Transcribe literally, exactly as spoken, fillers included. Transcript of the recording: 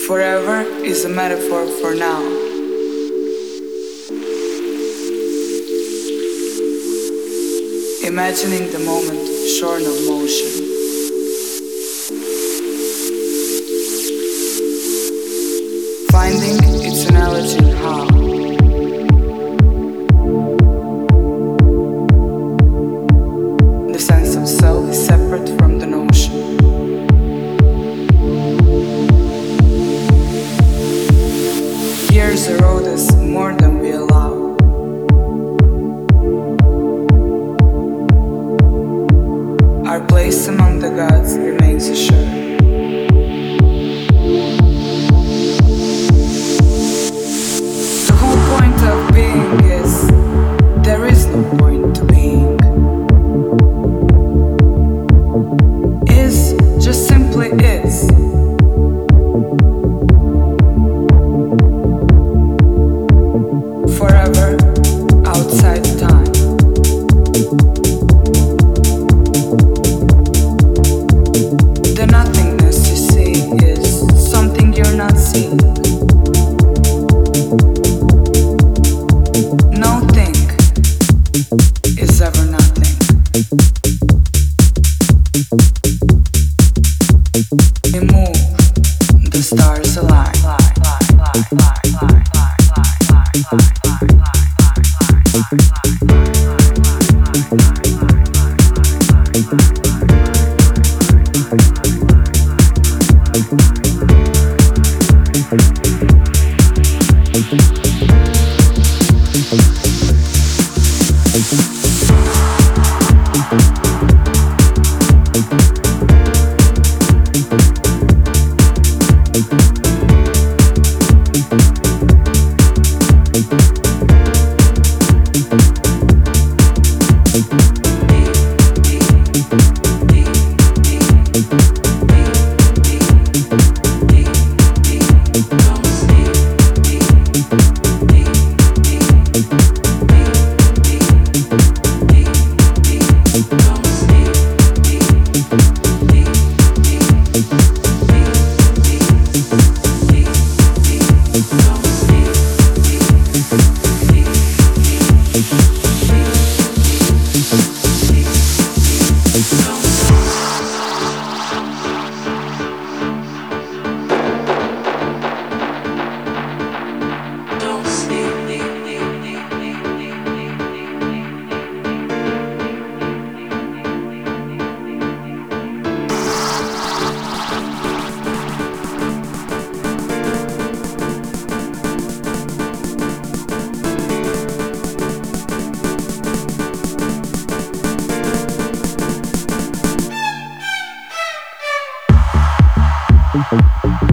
Forever is a metaphor for now. Imagining the moment shorn of motion. Finding its analogy in how. The sense of self is separate from the notion. Years erode us more than we allow. Our place among the gods remains assured. The whole point of being is there is no point to being. Is just simply is. Forever outside time. The nothingness you see is something you're not seeing. No thing is ever nothing. We move, the stars align. Thank you.